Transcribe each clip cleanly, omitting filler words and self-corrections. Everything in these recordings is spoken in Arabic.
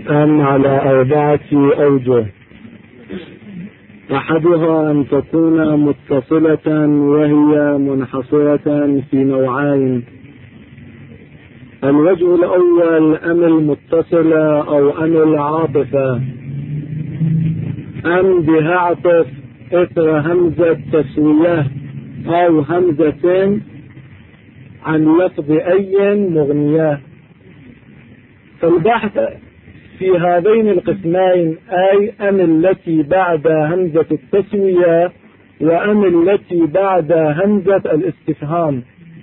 أن على 4 أوجه. أحدها أن تكون متصلة وهي منحصرة في نوعين. الوجه الأول أن المتصلة أو أن العاطفة، أن بها عطف إثر همزة تسوية أو همزتين عن لفظ أي مغنية. فالبحث في هذين القسمين، أي أن التي بعد همزة التسوية وأن التي بعد همزة الاستفهام.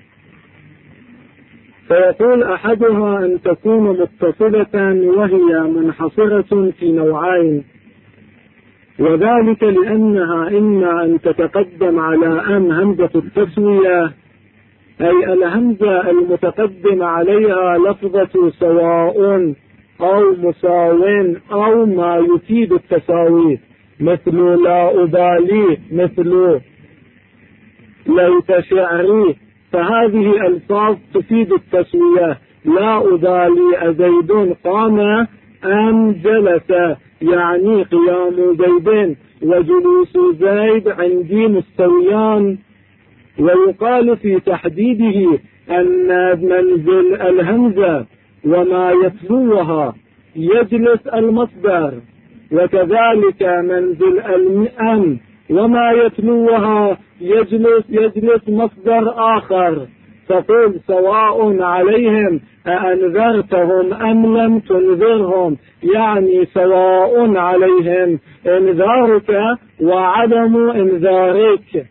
فيقول أحدها أن تكون متصلة وهي منحصرة في نوعين، وذلك لأنها إما أن تتقدم على أن همزة التسوية، أي الهمزة المتقدم عليها لفظة سواء أو مساوٍ أو ما يفيد التساوي، مثل لا أبالي، مثل ليت شعري، فهذه ألفاظ تفيد التسوية. لا أبالي أزيد قام أم جلس، يعني قيام زيد وجلوس زيد عندي مستويان. ويقال في تحديده أن منزل الهمزة وما يتلوها يجلس المصدر، وكذلك منزل الأن وما يتلوها يجلس مصدر آخر. فقل سواء عليهم أأنذرتهم أم لم تنذرهم، يعني سواء عليهم إنذارك وعدم إنذارك.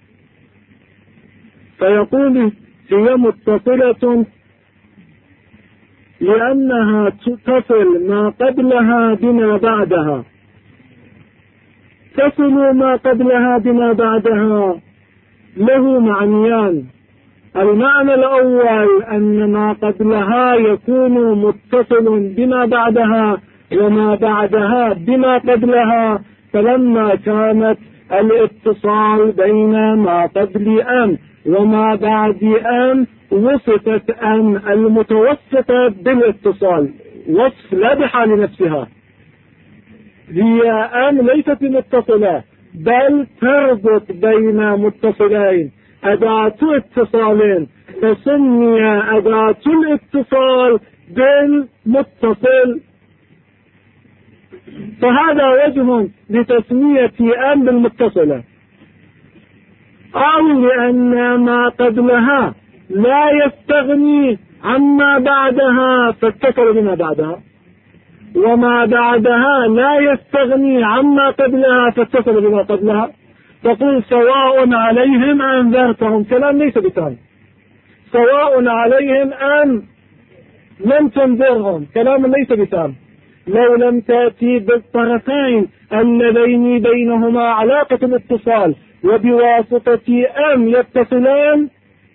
فيقول هي متصلة لأنها تصل ما قبلها بما بعدها. تصل ما قبلها بما بعدها له معنيان. المعنى الأول أن ما قبلها يكون متصل بما بعدها وما بعدها بما قبلها، فلما كانت الاتصال بين ما قبل أم وما بعد أم وصفت أم المتوسطة بالاتصال، وصف لا بحال نفسها. هي أم ليست متصلة بل تربط بين متصلين، أداة اتصال، فسمي أداة الاتصال بالمتصل. فهذا وجه لتسمية أم بالمتصلة. أو لأن ما قبلها لا يستغني عما بعدها فاتصل بما بعدها، وما بعدها لا يستغني عما قبلها فاتصل بما قبلها. تقول سواء عليهم أنذرتهم، كلام ليس بتام. سواء عليهم أن لم تنذرهم، كلام ليس بتام. لو لم تأتي بالطرفين اللذين بينهما علاقة الاتصال وبواسطة أم يتصلان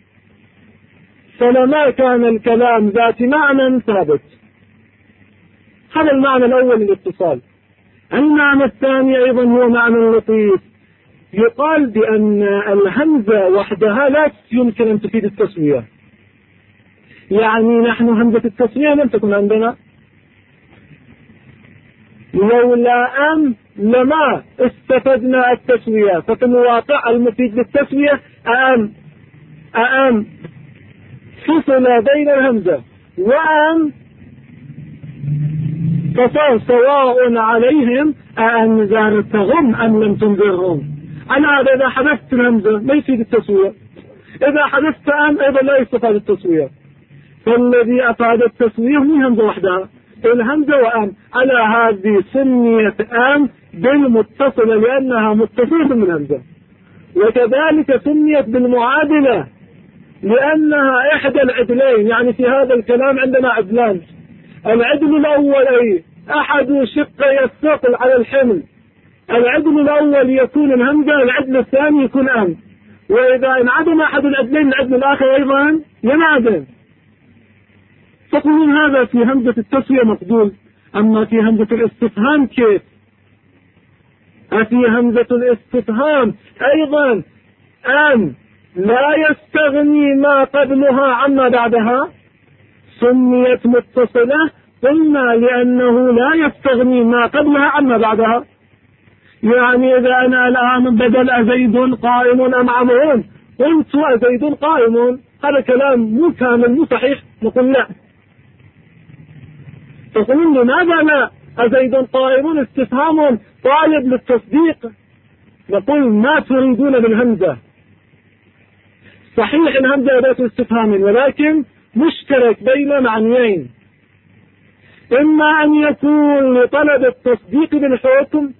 فلما كان الكلام ذات معنى ثابت. هذا المعنى الأول للاتصال. المعنى الثاني أيضا هو معنى لطيف. يقال بأن الهمزة وحدها لا يمكن أن تفيد التسوية، يعني نحن همزة التسوية لم تكن عندنا. لولا أم لما استفدنا التسوية، ففي الواقع المفيد للتسوية أم فصل بين الهمزة وأم فصار سواء عليهم أأنذرتهم أم لم تنذرهم. أنا إذا حذفت الهمزة ما يفيد التسوية، إذا حذفت أم أيضا لا يستفاد التسوية. فالذي أفاد التسوية هي همزة وحدها، الهمزة وأم. على هذه سميت أم بالمتصلة لأنها متصلة بالهمزة، وكذلك سميت بالمعادلة لأنها إحدى العدلين. يعني في هذا الكلام عندنا عدلان. العدل الأول أي أحد شقي الثقل على الحمل، العدل الأول يكون الهمزة، العدل الثاني يكون أم. وإذا انعدم أحد العدلين العدل الآخر أيضا ينعدم. تقولون هذا في همزة التسوية مقبول، أما في همزة الاستفهام كيف؟ في همزة الاستفهام أيضا أم لا يستغني ما قبلها عما بعدها، سميت متصلة قلنا لأنه لا يستغني ما قبلها عما بعدها. يعني إذا أنا الآن بدل أزيد قائم أم عمرون قلت أزيد قائم، هذا كلام مو كامل مو صحيح، نقول لا. تقولون لماذا لا؟ أزيد قائم استفهام طالب للتصديق. نقول ما تريدون بالهمزة. صحيح الهمزة أداة استفهام، ولكن مشترك بين معنيين، إما أن يكون لطلب التصديق بالحكم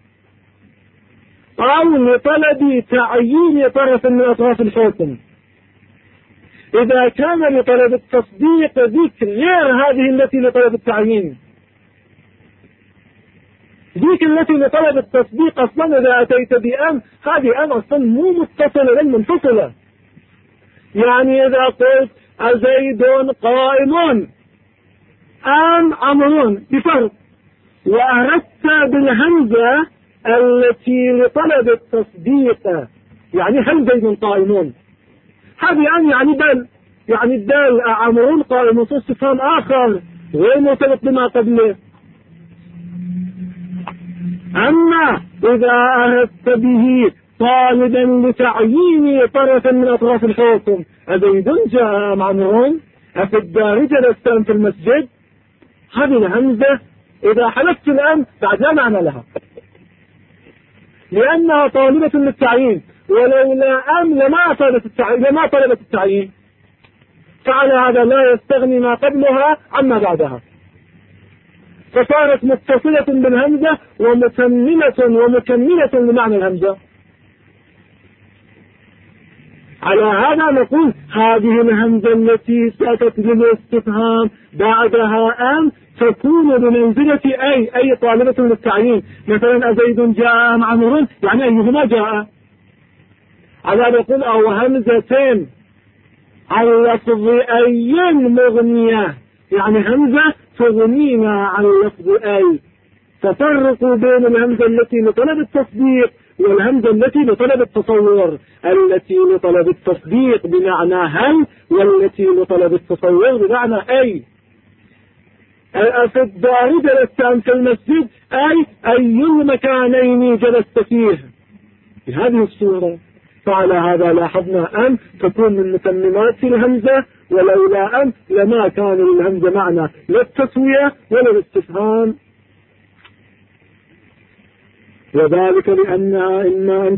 أو لطلب تعيين طرف من أطراف الحكم. إذا كان لطلب التصديق ذكر غير هذه التي لطلب التعيين، ذيك التي لطلب التصديق أصلا إذا أتيت بأم، هذه أم أصلا مو متصلة بل منفصلة. يعني إذا قلت أزيد قائم أم عمرون بفرق، وأردت بالهمزة التي لطلب التصديق يعني هل زيد قائمون، هذه أم يعني بل، يعني الدال عمرون قائم استفهام آخر غير مرتبط بما قبله. أما إذا أردت به طالبا لتعيين طرف من أطراف الحكم، أزيد جاء أم عمرون، أفي الدار جلست أم في المسجد، هذه الهمزة إذا حلفت الأم بعد لا معنى لها، لأنها طالبة للتعيين، ولولا أم لما طلبت التعيين، فعلى هذا لا يستغني ما قبلها عما بعدها، فصارت متصلة بالهمزة ومتممة ومكملة لمعنى الهمزة. على هذا نقول هذه الهمزة التي أتت للاستفهام بعدها أم تكون بمنزلة أي طالبة للتعيين. مثلا أزيد جاء أم عمرو، يعني أيهما جاء. على نقول أو همزتين على لفظ أي مغنية، يعني همزة تغنينا عن لفظ أي. تفرقوا بين الهمزة التي لطلب التصديق والهمزة التي لطلب التصور. التي لطلب التصديق بمعنى هل، والتي لطلب التصور بمعنى أي. في الدار جلست أم في المسجد، أي المكانين جلست فيه بهذه الصورة. فعلى هذا لاحظنا أن تكون من متممات الهمزة، ولولا أن لما كان الهمزة معنى لا التسوية ولا الاستفهام، وذلك لأنها إما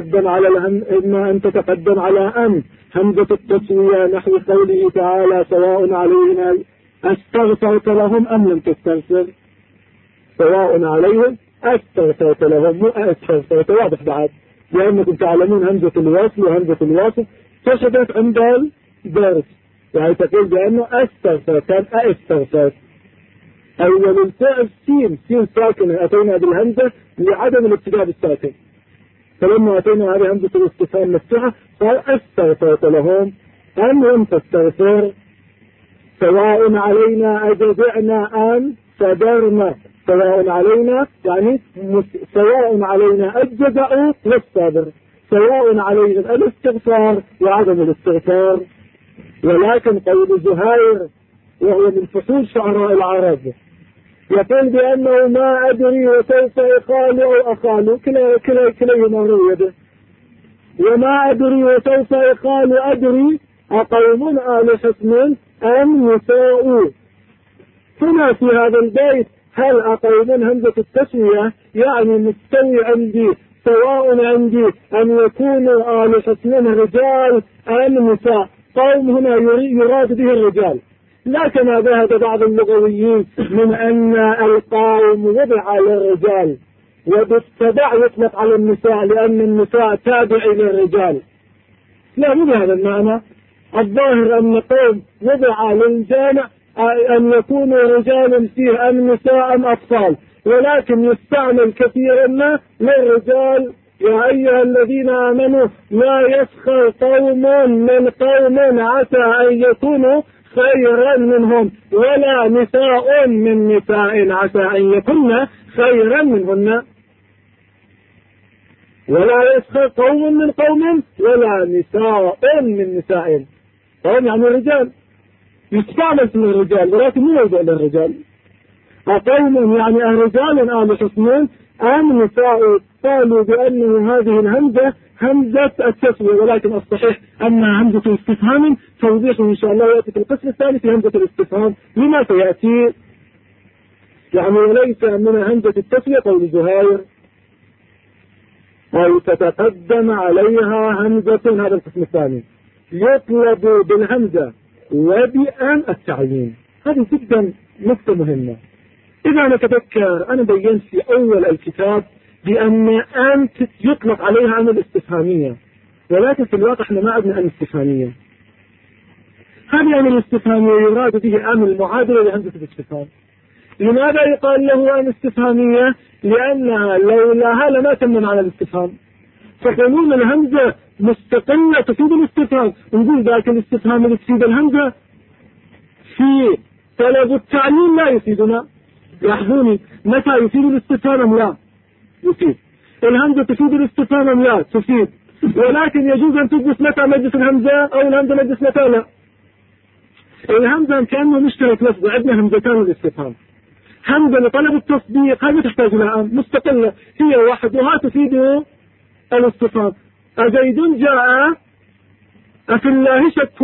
أن تتقدم على أن همزة التسوية، نحو قوله تعالى سواء علينا أستغفرت لهم أم لم تستغفر. سواء عليهم أستغفرت لهم مو أستغفرت، واضح بعد، لأنكم تعلمون همزة الوصل وهمزة الوصل فشدت عند الدرس، يعني تقول بأنه أستغفرت كان أستغفرت. أول الفعل سين ساكنة، أتينا بالهمزة لعدم الابتداء بالساكن، فلما أتينا هذه همزة الاستفهام مفتوحة قال أستغفرت لهم أم لم تستغفر. سواء علينا أجزعنا أم صبرنا. سواء علينا يعني سواء علينا الجزاء والصبر، سواء علينا الاستغفار وعدم الاستغفار. ولكن قول زهير وهو من فصول شعراء العرب يقول بأنه ما أدري وسوف يقال أو أقال، كليهما روي به. وما أدري وسوف يقال أدري أقوم آل حسن أم نساء. هنا في هذا البيت هل أقوم همزة التسوية يعني مستوي عندي، سواء عندي أن يكونوا آل حسن رجال أم نساء. قوم هنا يراد به الرجال، لكن ذهب بعض اللغويين من أن القوم وضع للرجال وبالتبع يطلق على النساء لأن النساء تابع للرجال. لا مو بهذا المعنى. الظاهر أن قوم وضع للجامع أن يكونوا رجال فيه أم نساء أم أطفال، ولكن يستعمل كثيرا ما للرجال. يا أيها الذين آمنوا لا يسخر قوم من قوم عسى أن يكونوا خيرا منهم، ولا نساء من نساء عسى أن يكون خيرا منهن. ولا يسخر قوم من قوم ولا نساء من نساء. قوم يعني الرجال، يستعمل اسم الرجال ولكن مو موضوع للرجال. أقوم يعني رجال آل حسن أم نساء قالوا بأنه هذه الهمزة همزة التسوية، ولكن الصحيح أنها همزة استفهام، توضيح إن شاء الله يأتي في القسم الثاني في همزة الاستفهام لما سيأتي. يعني وليس من همزة التسوية قول زهير أو تتقدم عليها همزة، هذا القسم الثاني يطلب بالهمزة وبأن التعيين. هذه جدا نقطة مهمة. إذا نتذكر أنا بينت في أول الكتاب بأن أن يطلق عليها أن الاستفهامية، ولكن في الواقع احنا ما عندنا أن استفهامية. هذه أن الاستفهامية يراد به أن المعادلة لهمزة الاستفهام. لماذا يقال له أن استفهامية؟ لأنها لولاها لما تم معنى الاستفهام. فقانون الهمزة مستقلة تفيد الاستفهام، نقول ذاك الاستفهام اللي تفيد الهمزة في طلب التعليم لا يفيدنا. لاحظوني، متى يفيد الاستفهام أم لا؟ يفيد. الهمزة تفيد الاستفهام أم لا؟ تفيد. ولكن يجوز أن تجلس متى مجلس الهمزة أو الهمزة مجلس متى لا. الهمزة كأنه مشترك لفظ، عندنا همزتان الاستفهام. همزة لطلب التصديق هذه تحتاج لها مستقلة، هي وحدها تفيد الاستفهام. أزيد جاء أفي الله شك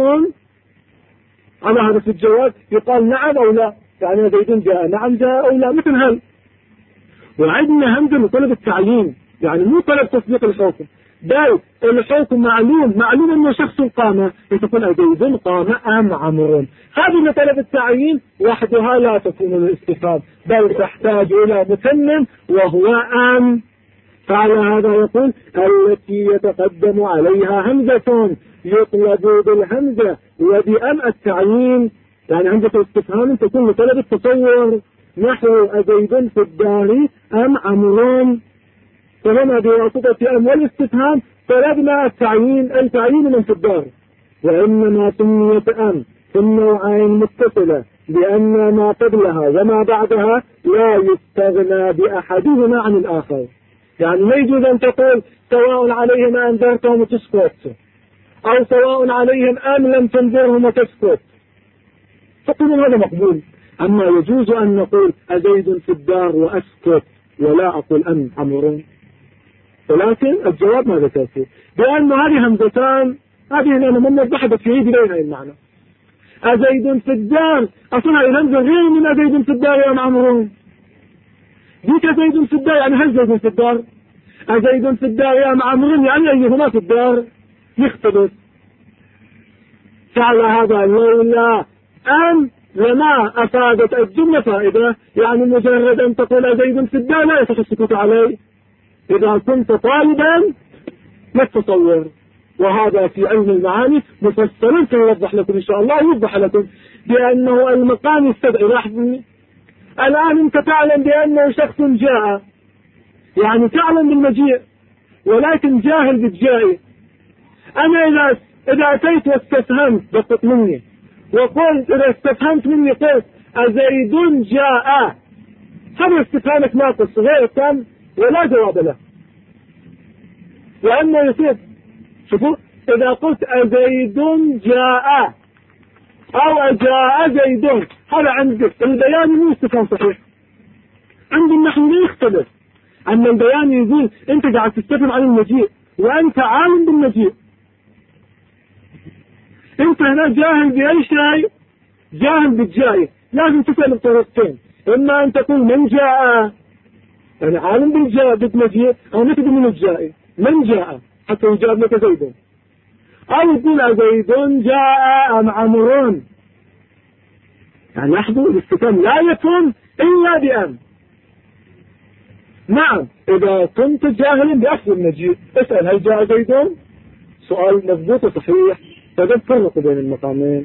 على هذا في الجواب يقال نعم أو لا، يعني زيد جاء نعم جاء أو لا، مثل هذا. وعندنا همزة لطلب التعيين، يعني مو طلب تصديق الحكم، بل الحكم معلوم أنه شخص قام، يتقول زيد قام أم عمرو. هذه لطلب التعيين وحدها لا تكون الاستفهام، بل تحتاج إلى متمم وهو أم. فعلى هذا يقول التي يتقدم عليها همزة يطلب بالهمزة وبأم التعيين، يعني همزة الاستفهام تكون لطلب التصور، نحو أزيد في الدار أم عمرو. فهنا بواسطة أم والاستفهام طلبنا التعيين من في الدار. وإنما سميت أم في النوعين متصلة لأن ما قبلها وما بعدها لا يستغنى بأحدهما عن الآخر. يعني ما يجوز أن تقول سواء عليهم أنذرتهم وتسكت، أو سواء عليهم أم لم تنذرهم وتسكت، تقول هذا مقبول. أما يجوز أن نقول أزيد في الدار وأسكت ولا أقول أم عمرو. ولكن الجواب ماذا تأتي؟ بأن هذه همزتان، هذه أنا من الضحبة في عيد لينا المعنى. أزيد في الدار أصنع الهمزة غير من أزيد في الدار يا عمرو. ديك أزيد في الدار يعني هل زيد في الدار؟ أزيد في الدار يا عمرو يعني أيهما في الدار؟ يختلف. فعلى هذا لولا أم لما أفادت الجملة فائدة، يعني مجرد أن تقول زيد في الدار لا يصح السكوت عليه. إذا كنت طالبا ما تتصور، وهذا في علم المعاني مفصلا سيوضح لكم إن شاء الله، يوضح لكم بأنه المقام يستدعي. لاحظوا الآن أنت تعلم بأنه شخص جاء، يعني تعلم بالمجيء ولكن جاهل بالجاء. أنا إذا أتيت واستفهمت دقت مني وقلت، إذا استفهمت مني قلت أزيد جاء، هذا استفهامك ناقص غير تام ولا جواب له، لأنه يصير. شوفوا إذا قلت أزيد جاء أو جاء زيد، هذا عندك البيان مو استفهام صحيح. عند النحو لا يختلف، أن البيان يقول أنت قاعد تستفهم عن المجيء وأنت عالم بالمجيء. أنت هنا جاهل بأي شيء، جاهل بالجاي، لازم تسأل بطريقتين، إما أن تقول من جاء، يعني عالم بالجاء بالمجيء، أو نكتب من الجاء من جاء حتى يجاب لك زيد، أو تقول زيد جاء أم عمرو. يعني لاحظوا الاستفهام لا يكون إلا بأم. نعم إذا كنت جاهلا بأصل المجيء اسأل هل جاء زيد، سؤال مضبوط وصحيح، فقد فرقوا بين المقامين.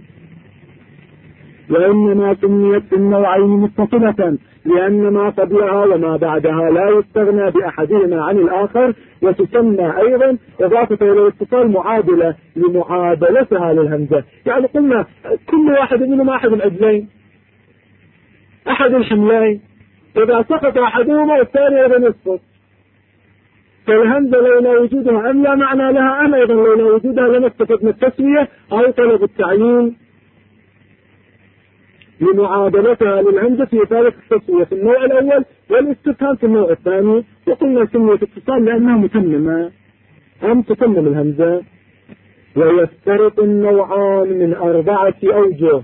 وإنما سميت في النوعين متصلة لأن ما قبلها وما بعدها لا يستغنى بأحدهما عن الآخر، وتسمى أيضا إضافة إلى الاتصال معادلة لمعادلتها للهمزة. يعني قلنا كل واحد منهما أحد العدلين، أحد الحملين، إذا سقط أحدهما الثاني أيضا يسقط. فالهمزة لولا وجودها أم لا معنى لها، أم أيضا لولا وجودها لما استفدنا التسوية أو طلب التعيين. لمعادلتها للهمزة في إفادة التسوية في النوع الأول والاستفهام في النوع الثاني. وقلنا سمية اتصال لأنها متممة، أم تتمم الهمزة. ويفترق النوعان من 4 أوجه.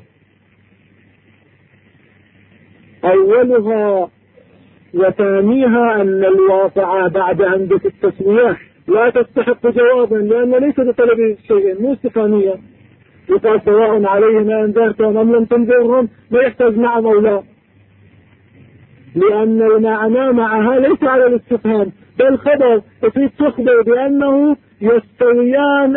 أولها وثانيها أن الواقع بعد همزة التسوية لا تستحق جوابا، لأن ليس بطلب شيء، مو استفهامية. يقال سواء عليهم أنذرتهم أم لم تنذرهم، ما يحتاج نعم أو لا، لأن المعنى معها ليس على الاستفهام بل خبر. وفي تخبر بأنه يستويان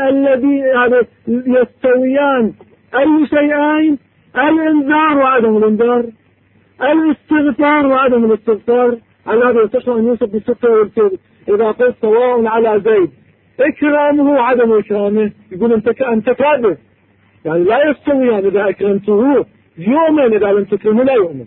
يستويان أي شيئين: الإنذار وعدم الإنذار، الاستغفار وعدم الاستغفار. على هذا يصح أن يوصف بالصدق والكذب. إذا قلت سواء على زيد إكرامه وعدم إكرامه، يقول أنت كاذب، يعني لا يستويان. إذا أكرمته يؤمن، إذا لم تكرمه لا يؤمن.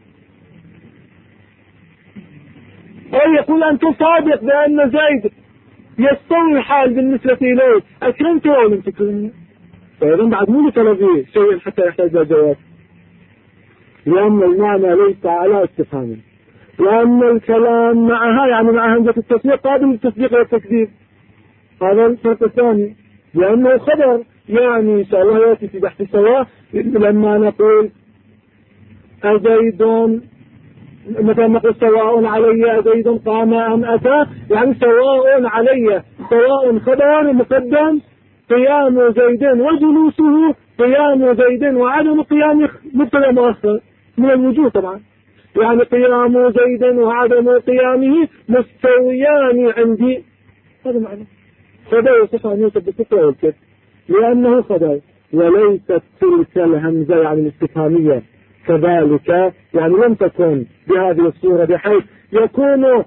أو يقول أنت صادق بأن زيد يستوي الحال بالنسبة إليه، أكرمته أو لم تكرمه. فإذا بعد مو طلبي شيء حتى يحتاج إلى جواب، لأن المعنى ليس على استفهام، لأن الكلام معها يعني مع همزة التصديق قابل للتصديق والتكذيب. هذا الفرق الثاني، لأنه خبر. يعني إن شاء الله يأتي في بحث سواء لما نقول أزيد، مثلا نقول سواء علي أزيد قام أم أتى، يعني سواء علي، سواء خبر مقدم، قيام زيد وجلوسه، قيام زيد وعدم قيامه مبتدا مؤخر من الوجوه طبعا، يعني قيام زيد وعدم قيامه مستويان عندي. هذا معنى خبر يصح أن يوصف بالصدق والكذب، لأنه خبر. وليست تلك الهمزة يعني الاستفهامية كذلك، يعني لم تكن بهذه الصورة بحيث يكون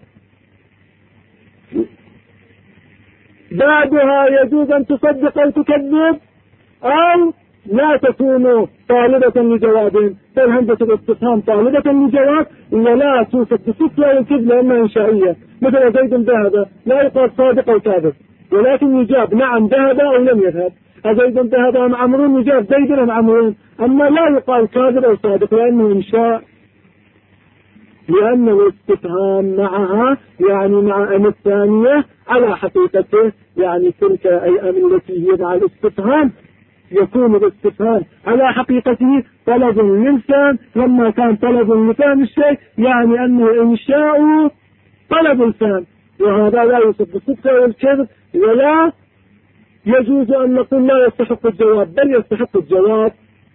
بعدها يجوز أن تصدق أو تكذب، أو لا تكون طالبة لجواب. فالهمزة الاستفهام طالبة لجواب ولا توصف بالصدق والكذب لأنها إنشائية. مثل زيد ذهب، لا يقال صادق أو كاذب، ولكن يجاب نعم ذهب أو لم يذهب. أزيد ذهب أم عمرو، يجاب زيد أم عمرو، أما لا يقال كاذب أو صادق لأنه إنشاء. لأن الاستفهام معها يعني مع أم الثانية على حقيقته، يعني تلك أي أم التي هي مع الاستفهام يكون الاستفهام على حقيقته طلب للفهم. لما كان طلب لفهم الشيء يعني أنه إنشاء طلب الفهم، وهذا لا يوصف بالصدق والكذب، ولا يجوز أن نقول لا يستحق الجواب، بل يستحق الجواب.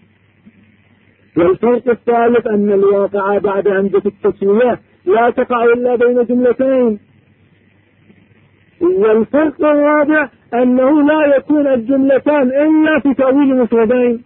والفرق الثالث أن الواقع بعد همزة التسوية لا تقع إلا بين جملتين. والفرق الرابع أنه لا يكون الجملتان إلا في تأويل مفردين.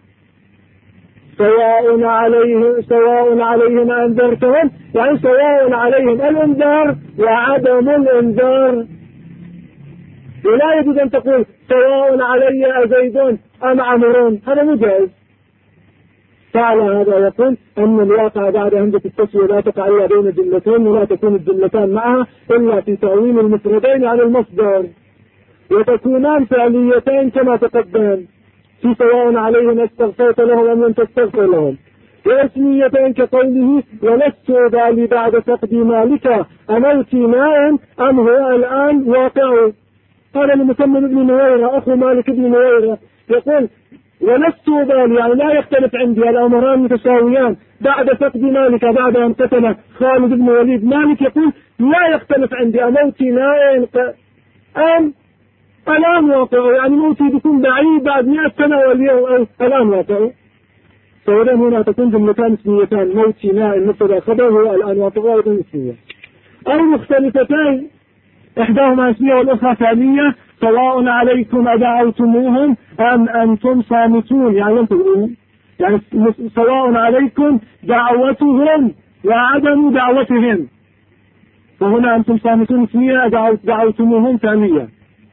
سواء عليهم أنذرتهم، يعني سواء عليهم الإنذار وعدم الإنذار. ولا يجوز أن تقول سواء علي أزيد أم عمرون، هذا مجاز. فعلى هذا يقول أن الواقع بعد همزة التسوية لا تقع إلا بين جملتين، ولا تكون الجملتان معها إلا في تأويل المفردين على المصدر، وتكونان فعليتين كما تقدم في سواء عليهم استغفرت لهم أم لم تستغفر لهم، واسميتين كقوله ولست بالي بعد فقد مالك أموت ماء أم هو الآن واقع. قال المسمى ابن نويرة أخو مالك بن نويرة يقول ولست بالي، يعني لا يختلف عندي، الأمران متساويان بعد فقد مالك، بعد أن قتل خالد بن وليد. مالك يقول لا يختلف عندي، أموت ماء أم الآن واقع، يعني موتي بيكون بعيد بعد 100 سنة واليوم الآن واقع. فإذا هنا تكون جملتان اسميتان، موتي ماء مبتدا خبر هو الآن واقع وأيضا اسمية، أو مختلفتين إحداهما اسمية والأخرى ثانية. سواء عليكم أدعوتموهم أم أنتم صامتون، يعني لم تقولون، يعني سواء عليكم دعوتهم وعدم دعوتهم، فهنا أنتم صامتون اسمية، دعوتموهم ثانية.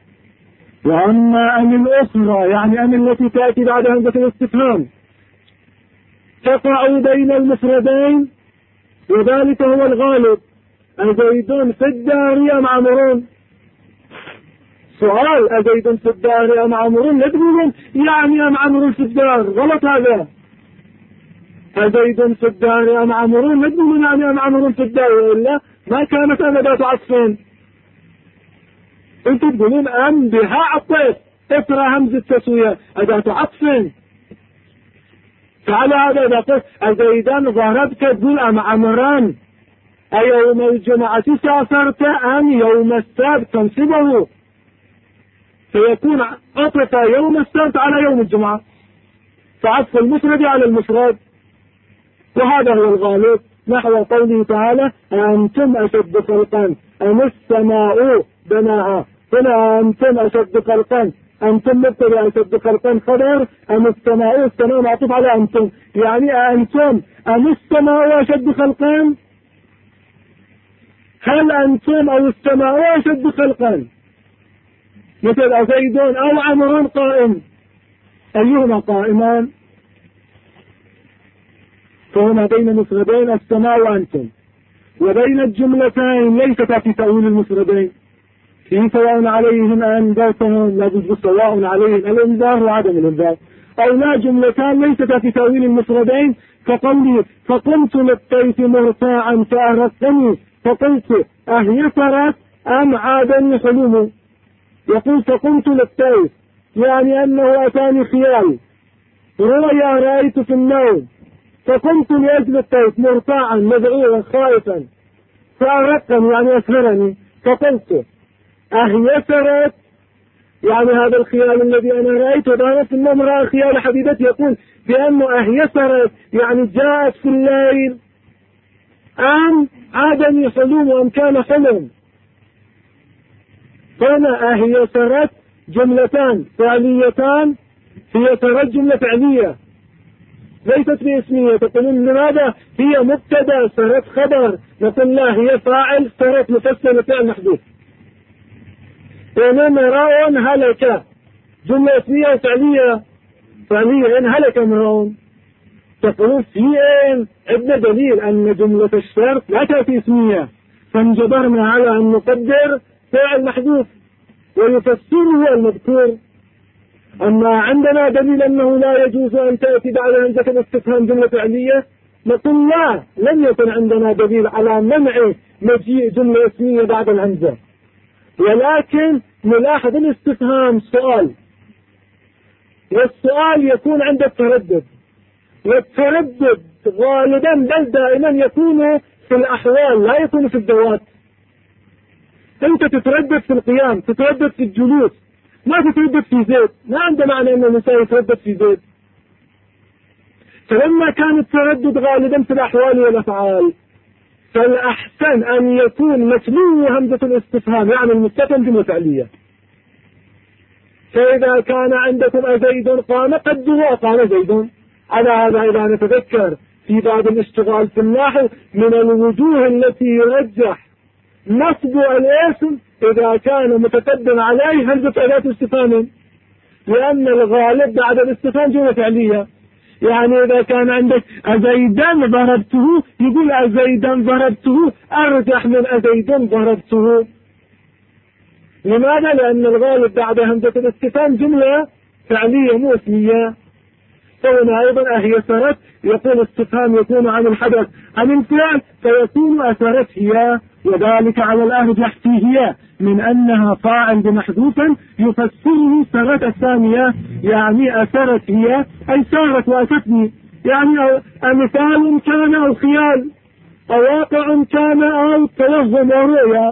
وأما أن الأخرى يعني أن التي تأتي بعد همزة الاستفهام تقع بين المفردين، وذلك هو الغالب. أزيد في الدار أم عمرون؟ سؤال أزيد في الدار أم عمرون؟ لا تقولون يعني أم عمرون في الدار، غلط هذا. أزيد في الدار أم عمرو، ندري يعني أم عمرو في الدار، وإلا ما كانت أداة عطف. أنتم تقولون أم بها عطف، اقرأ همزة التسوية أداة عطف. فعلى هذا إذا قلت أزيدا ضربت تقول أم عمران، أيوم الجمعة سافرت أم يوم السبت تنصبه، فيكون عطف يوم السبت على يوم الجمعة، فعطف المفرد على المفرد، وهذا هو الغالب. نحو قوله تعالى أنتم أشد خلقا أم السماء بناها، هنا أنتم أشد خلقا، أنتم مبتدأ أشد خلقا خبر، أم السماء معطوف على أنتم، يعني أنتم أم السماء أشد خلقا، هل أنتم أو السماء أشد خلقا، مثل أزيد أو عمر قائم، أيهما قائمان؟ فهنا بين مفردين السماء وأنتم، وبين الجملتين ليست في تأويل المفردين، في سواء عليهم أنذرتهم، لا بد سواء عليهم الإنذار وعدم الإنذار، أو لا جملتان ليست في تأويل المفردين، كقوله فقمت للطيف مرتاعا فأردتني فقلت أهيسرت أم عادني حلوم. يقول فقمت للطيف يعني أنه أتاني خيال، رؤيا رأيت في النوم، فقمت لأجل الطيف مرتاعا مذعورا خائفا، فأردتني يعني أسهرني، فقلت أهيسرت يعني هذا الخيال الذي أنا رأيته، دائما في النوم رأى خيال حبيبتي، يقول بأنه أهيسرت يعني جاءت في الليل، أم عادني حلوم أم كان حلم. فهنا أهيسرت جملتان فعليتان، هي سرت جملة فعلية ليست باسمية، تقولون لماذا هي مبتدا سرت خبر، نقول لا هي فاعل سرت مفسر فعل محدود. إنما امرأ هلك جملة اسمية وفعلية، فعلية إن هلك امرأ، تقولون في إن عندنا دليل أن جملة الشرط لا تأتي اسمية، فانجبرنا على أن نقدر فعل محدود ويفسره المذكور. أما عندنا دليل أنه لا يجوز أن تأتي بعد همزة الاستفهام جملة فعلية، نقول لا، لم يكن عندنا دليل على منع مجيء جملة اسمية بعد الهمزة، ولكن نلاحظ الاستفهام سؤال، والسؤال يكون عند التردد، والتردد غالبا بل دائما يكون في الأحوال لا يكون في الذوات. أنت تتردد في القيام، تتردد في الجلوس، ما تتردد في زيد، ما عنده معنى أن الإنسان يتردد في زيد. فلما كان التردد غالبا في الأحوال والأفعال، فالأحسن أن يكون متلو همزة الاستفهام يعني المستفهم جملة فعلية. فإذا كان عندكم أزيد قام قدروا قام زيد. على هذا إذا نتذكر في باب الاشتغال في النحو من الوجوه التي يرجح نصب الاسم إذا كان متقدم عليه همزة أداة استفهام، لأن الغالب بعد الاستفهام جملة فعلية. يعني إذا كان عندك أزيدا ضربته، يقول أزيدا ضربته أرجح من أزيدا ضربته. لماذا؟ لأن الغالب بعد همزة الاستفهام جملة فعلية مو اسمية. فهنا أيضا أهيسرت يقول استفهام يكون عن الحدث عن الفعل، فيكون أثرت هي، وذلك على الأرجح في هي من أنها فاعل بمحذوفا يفسره سرت الثانية، يعني أثرت هي أي سارت وأتتني، يعني مثال كان أو خيال أو واقع كان أو توهم أو رؤيا،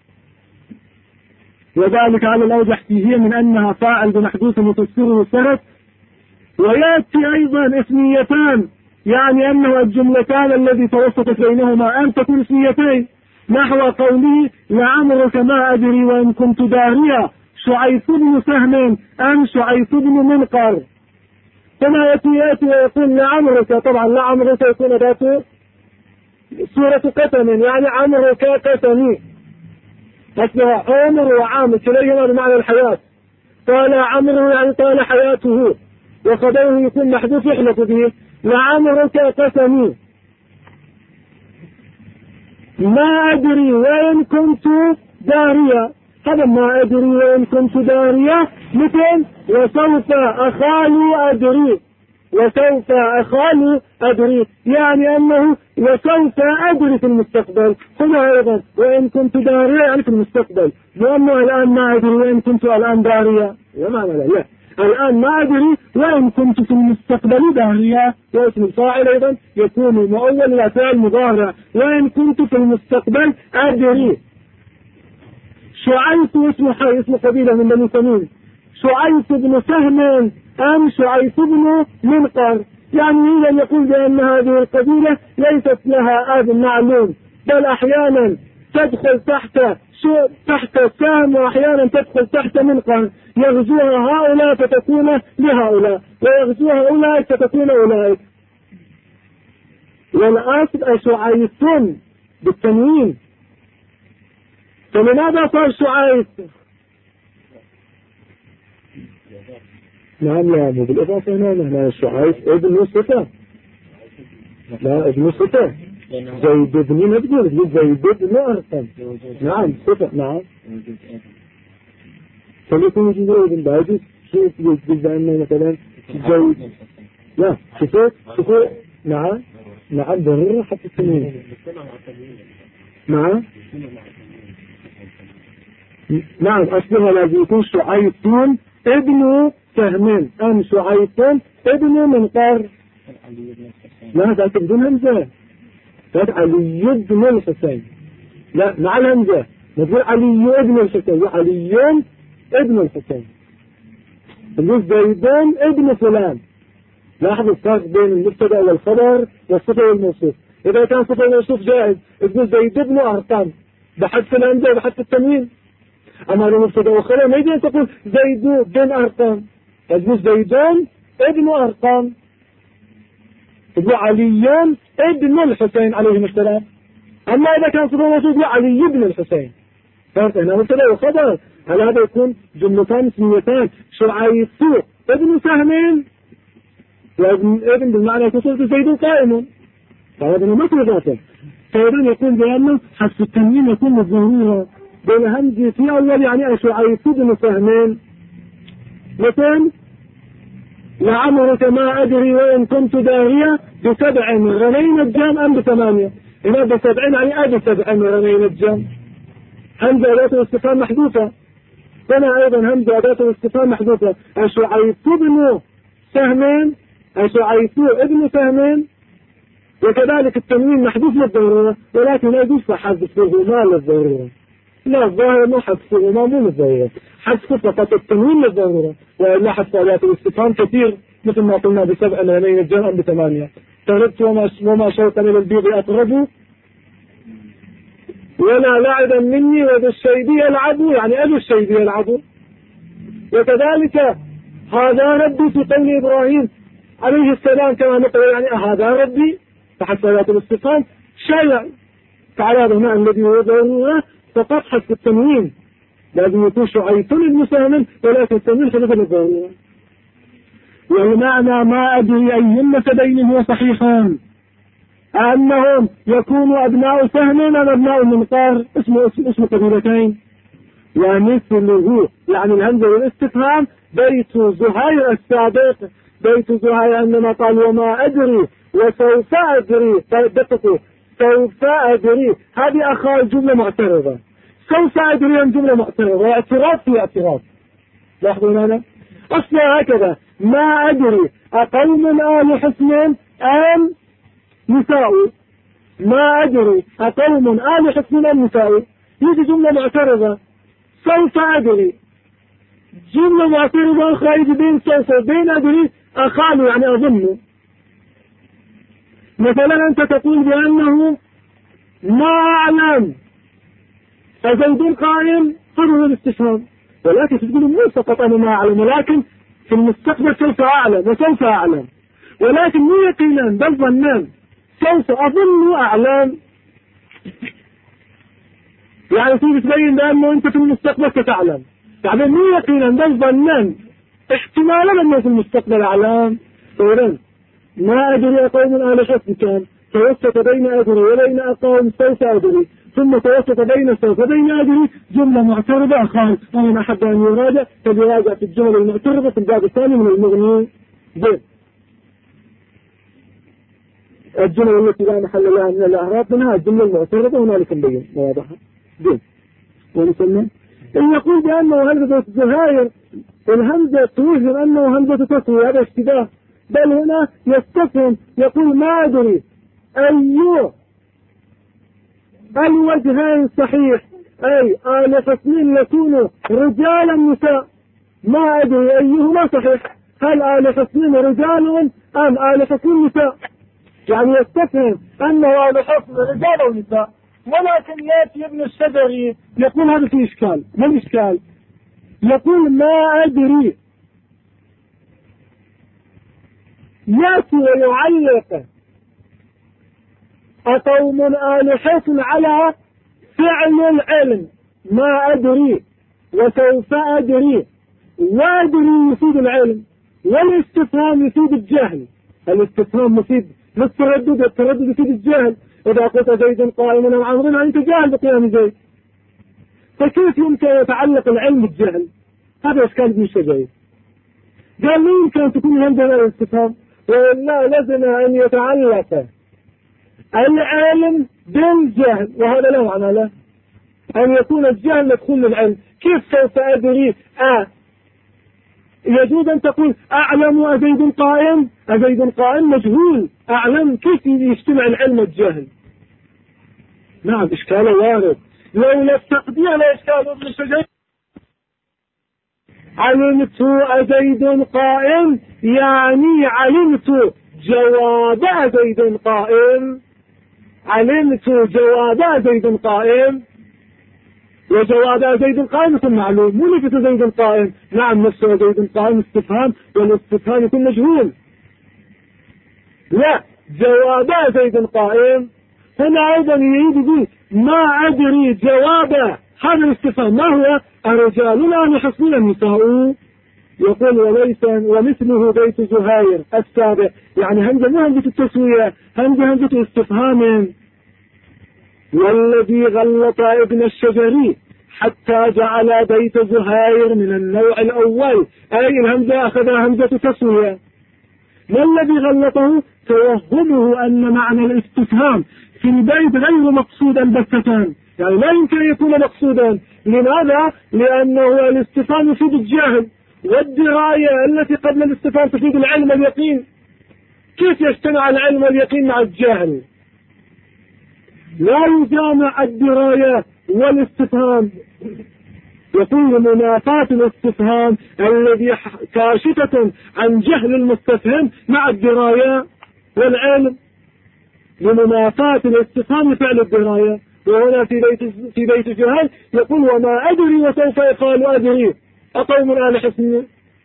وذلك على الأرجح في هي من أنها فاعل بمحذوف يفسره سرت. ويأتي أيضا اسميتان، يعني أنه الجملتان الذي توسطت بينهما أن تكون اسميتين، نحو قوله لعمرك ما أدري وإن كنت داريا شعيث بن سهم أم شعيث بن منقر. كما يأتي ويقول لعمرك، طبعا لعمرك يكون ذاته سورة قسم، يعني عمرك قسمي، أصلها عمر وعامر كليهما بمعنى الحياة، قال عمر يعني طال حياته، وخبره يكون محذوف يحلف به لعمرك قسمي ما أدري وإن كنت داريا. هذا ما أدري وإن كنت داريا مثل وسوف أخالي أدري، وسوف أخال أدري، يعني أنه وسوف أدري في المستقبل. هنا أيضا وإن كنت داريا يعني في المستقبل، وأنه الآن ما أدري وإن كنت الآن داريا، ومعنى لا الآن ما أدري وإن كنت في المستقبل داريا. واسم الفاعل أيضا يكون مؤول إلى فعل مضارع، وإن كنت في المستقبل أدري. شعيث اسم قبيلة من بني تميم. شعيث بن سهم أم شعيث بن منقر، يعني يريد أن يقول بأن هذه القبيلة ليست لها آب معلوم، بل أحيانا تدخل تحت سهم، وأحيانا تدخل تحت منقر، يغزوها هؤلاء فتكون لهؤلاء، ويغزوها أولئك فتكون أولئك. والأصل شعيث بالتنوين، فلماذا صار شعيث؟ نعم لا مو بالإضافة هنا، لا شعيث ابن صفة، لا ابن صفة، زيد ابن نبدل زيد ابن أرقم، نعم صفة، نعم فليكون جزء ابن باجي. شوف جزء عنه مثلا زيد، لا شوفوا نعم ضرورة حتى التنوين، نعم أصلها لازم يكون شعيثون ابن سهم أم شعيثون ابن منقر. لا ذات بدون همزة، ذات علي ابن الحسين، لا مع الهمزة نقول علي ابن الحسين، وعلي ابن الحسين، نقول زيدان ابن فلان. لاحظ الفرق بين المبتدا والخبر والصفة والموصوف. إذا كان صفة والموصوف جائز تقول زيد ابن أرقام بحذف الهمزة وبحذف التنوين، أما المبتدا والخبر ما يجوز تقول زيد بن أرقام، تقول زيدان ابن أرقام، تقول عليان ابن الحسين عليهم السلام. أما إذا كان صفة والموصوف علي ابن الحسين، فرق هنا مبتدا والخبر. هل هذا يكون جملتان اسميتان؟ شعيث ابن سهم ابن بالمعنى يتصل زيد قائم، فهذا مثل ذاته. فإذا يكون بأنه حذف التنوين يكون بالضرورة بالهمزة في أول، يعني شعيث ابن سهم. مثلا لعمرك ما أدري وإن كنت دارية ب7 رمين الجام أم ب8. هنا ب7 يعني أدري 7 رمين الجام، همزة أداة الاستفهام محذوفة. هنا أيضا همزة أداة الاستفهام محذوفة. شعيث ابن سهم، شعيث ابن سهم، وكذلك التنوين محذوف للضرورة، ولكن لا يجوز حذفه ما للضرورة. لا الظاهر انه حذفه ما مو للضرورة، حذف فقط التنوين للضرورة، وإلا حذف أداة الاستفهام كثير مثل ما قلنا ب7 رمين الجام أم ب8. تردت وما شوقني للبيض أقرب ولا لعبا مني وذو الشيب يلعب، يعني أبو الشيب يلعب. وكذلك هذا ربي في قول إبراهيم عليه السلام كما نقول، يعني هذا ربي تحت صلاة الاستفهام شيء. فعلى هذا المعنى الذي هو ضرورة فقط حذف التنوين، لازم يكون شعيث ابن سهم، ولكن التنوين حذف الضرورة. والمعنى ما أدري أيهن فبين هو صحيحان، أنهم يكونوا أبناء سهم أم أبناء منقار، اسم قبيلتين. ومثله يعني الهمزة والاستفهام بيت زهير السابق، بيت زهير عندما قال وما أدري وسوف أدري، دققوا سوف أدري هذه أخال جملة معترضة، سوف أدري جملة معترضة، اعتراض في اعتراض. لاحظون هذا أصلا هكذا، ما أدري أقوم آل حسن أم نساء، ما أدري أقوم آل حسن أم نساء، يجي جملة معترضة. سوف أدري جملة معترضة أخرى يجي بين سوف وبين أدري أخال، يعني أظن. مثلا أنت تقول بأنه ما أعلم فزيد قائم، هذا هو الاستفهام، ولكن تقول مو فقط أنا ما أعلم، ولكن في المستقبل سوف أعلم وسوف أعلم، ولكن مو يقينا بل ظنان، سوف أظن أعلم، يعني تيجي تبين بأنه أنت في المستقبل ستعلم، يعني مو يقينا بل ظنان، احتمالا أنه في المستقبل أعلم. فإذن ما أدري قوم آل حسن كان توسط بين أدري وبين أقوم سوف أدري، ثم توسط بين سوف وبين أدري، جملة معترضة أخال، ومن أحب أن يراجع فليراجع في الجمل المعترضة في الباب الثاني من المغني. الجمل التي لا محل لها من الأعراب منها الجملة المعترضة هنالك مبين واضحة جيد. ونسمى إن يقول بأنه همزة زهاير الهمزة توجد أنه همزة تسوية هذا اشتباه، بل هنا يستفهم يقول ما أدري أي الوجهين صحيح، أي آل حسنين يكون رجالا نساء، ما أدري أيهما صحيح، هل آل حسنين رجال أم آل حسنين نساء؟ يعني يستفهم أنه آل حسن رجال ونساء، ولكن يأتي ابن الشجري يقول هذا في إشكال. ما الإشكال؟ يقول ما أدري، يأتي ويعلق أقوم آل حسن على فعل العلم ما أدري وسوف أدري، وأدري يفيد العلم، والاستفهام يفيد الجهل. الاستفهام مفيد للتردد، التردد يفيد الجهل. إذا قلت زيد قائم أم عمرو أنت جاهل بقيام زيد، فكيف يمكن يتعلق العلم بالجهل؟ هذا إشكال ابن الشجري. قال لا يمكن أن تكون همزة الاستفهام، ولا لازم أن يتعلق العلم بالجهل، وهذا لا معنى له أن يكون الجهل مدخول للعلم. كيف سوف أدري؟ يجوز أن تقول أعلم أزيد قائم، أزيد قائم مجهول، أعلم كيف يجتمع العلم والجهل؟ نعم إشكال وارد، لولا التقدير لا إشكال ابن الشجري. علمت أزيد قائم يعني علمت جواب زيد قائم، علمت جواب زيد قائم، وجواب زيد قائم يكون معلوم، ولفت زيد قائم نعم نفسه زيد قائم استفهام، والاستفهام يكون مجهول. لا جواب زيد قائم هنا أيضا يريد به ما أدري جواب هذا الاستفهام ما هو؟ الرجال لا حسنين النساء. يقول وليس ومثله بيت زهير السابع، يعني همزة مو همزة التسوية، همزة استفهام. والذي غلط ابن الشجري حتى جعل بيت زهير من النوع الأول، أي الهمزة أخذها همزة تسوية. والذي غلطه توهمه أن معنى الاستفهام في البيت غير مقصودا بتة، يعني لا يمكن أن يكون مقصودا. لماذا؟ لأنه الاستفهام يفيد الجهل، والدراية التي قبل الاستفهام تفيد العلم واليقين. كيف يجتمع العلم واليقين مع الجهل؟ لا يجامع الدراية والاستفهام. يكون منافاة الاستفهام الذي كاشفة عن جهل المستفهم مع الدراية والعلم، لمنافاة الاستفهام فعل الدراية. وهنا في بيت جهل يقول وما أدري وسوف يقال أدري أقوم آل حسن.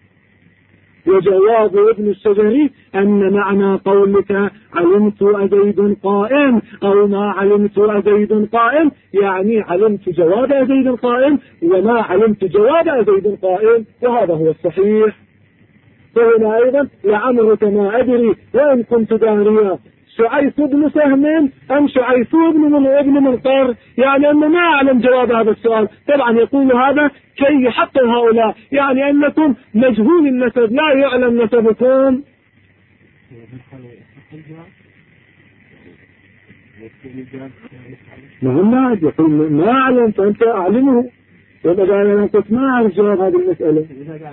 وجواب ابن الشجري أن معنى قولك علمت أزيد قائم أو ما علمت أزيد قائم يعني علمت جواب أزيد قائم وما علمت جواب أزيد قائم، وهذا هو الصحيح. فهنا أيضا لعمرك ما أدري وإن كنت داريا شعيث بن سهم أم شعيث ابن منقر، يعني أن ما أعلم جواب هذا السؤال. طبعا يقول هذا كي يحقق هؤلاء، يعني أنكم مجهول النسب لا يعلم نسبكم. ما يقول ما أعلم فأنت أعلمه، وإذا أنا كنت ما أعرف جواب هذه المسألة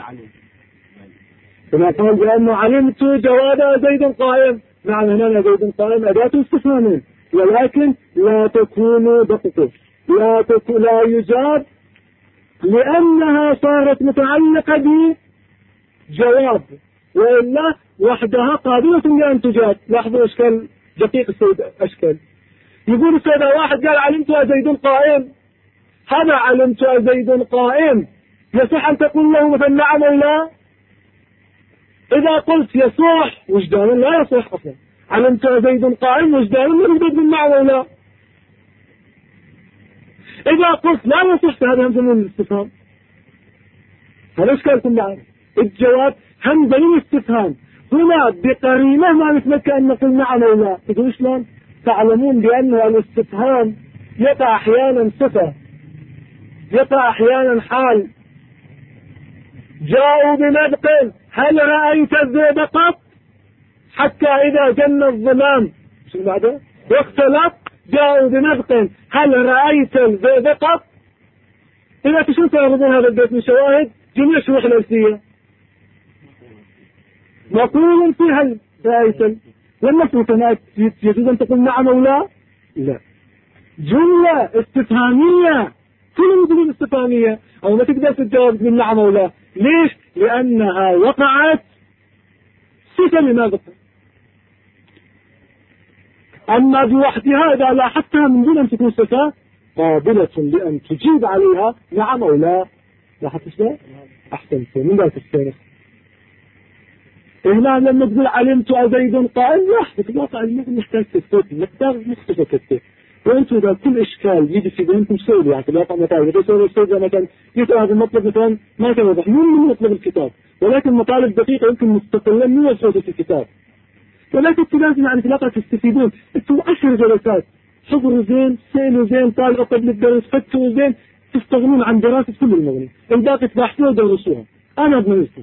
كما قال بأنه علمت جواب زيد قائم. معنى هنا زيد قائم أداة استفهام، ولكن لا تكون دقيقة، لا يجاب لأنها صارت متعلقة بجواب، وإلا وحدها قابلة لأن تجاب. لاحظوا أشكال دقيق السيد أشكال. يقول السيد واحد قال علمت زيد قائم، هذا علمت زيد قائم يصح أن تقول له مثلا نعم أو لا؟ إذا قلت يصح وجدانا لا يصح أصلا. علمت زيد قائم وجدانا لا يوجد من نعم أو لا. إذا قلت لا يصح فهذا همزة من الاستفهام. هذا إشكال كل نعم. الجواب همزة من الاستفهام هنا بقرينة ما نتمكن أن نقول نعم أو لا. تقول شلون؟ تعلمون بأن الاستفهام يقع أحيانا صفة، يقع أحيانا حال. جاءوا بمدق هل رأيت الذئب قط؟ حتى إذا جن الظلام شو بعده؟ واختلط جاءوا بنبق هل رأيت الزئبق؟ إذا شو تعرضون هذا البيت من شواهد جميع شروح الألفية مقول فيها رأيت والنصوص يجوز أن تقول نعم أو لا؟ لا. جملة استفهامية كل الجمل استفهامية أو ما تقدر تجاوب من نعم أو لا. ليش؟ لأنها وقعت صفة لماذا؟ أما بوحدها إذا لاحظتها من دون أن تكون صفة قابلة لأن تجيب عليها نعم أو لا. لاحظت إيش؟ أحسنت من ذلك السيرة. هنا لما تقول علمت زيد قائم لا في الواقع محتاج تثبت محتاج تثبت وانتم اذا كل اشكال يجي في بينكم سووا يعني في الواقع مثلا يسوي مثلا يسأل هذا المطلب مثلا ما كان واضح من مطلب الكتاب ولكن مطالب دقيقه يمكن مستقلا من وصوله في الكتاب ولكن انتم لازم يعني في الواقع تستفيدون انتم 10 جلسات حضروا زين سئلوا زين طالعوا قبل الدرس فتوا زين تستغنون عن دراسه كل المغني الباقي تبحثوها ودرسوها انا ابن مسلم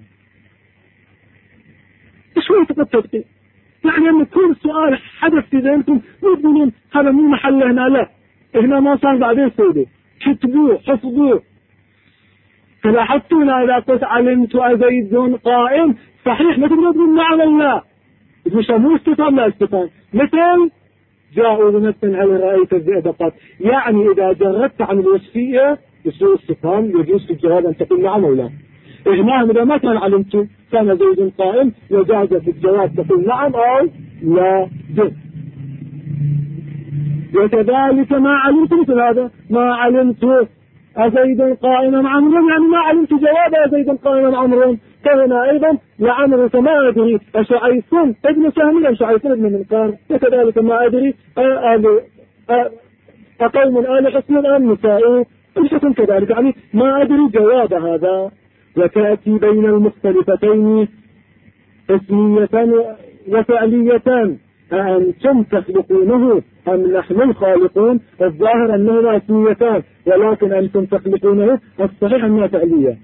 شوية تدقيق يعني أن كل سؤال حدث في ذهنكم مو تقولون هذا مو محل هنا لا هنا ما صار بعدين سوده كتبوه حفظوه فلاحظتوا إذا قلت علمت زيد قائم صحيح ما تقدرون تقول نعم أو لا مش مو استفهام لا استفهام مثل جاءوا بمثل هل رأيت الزئبقات يعني إذا جردت عن الوصفية يصير استفهام يجوز في الجواب أن تقول نعم أو لا هنا إذا ما كان علمت كان زيد قائم وجاز في الجواب تقول نعم أو لا جد وكذلك ما علمت مثل هذا ما علمت أزيد قائما عمرو يعني ما علمت جواب أزيد قائما عمرو فهنا أيضا لعمرك ما أدري أشعيثون ابن سهم أم شعيثون ابن منقار وكذلك ما أدري أقوم آل حسن أم نساء أم كذلك يعني ما أدري جواب هذا وتأتي بين المختلفتين اسمية وفعليتان أأنتم تخلقونه أم نحن الخالقون الظاهر أنهما اسميتان ولكن أنتم تخلقونه الصحيح أنها فعلية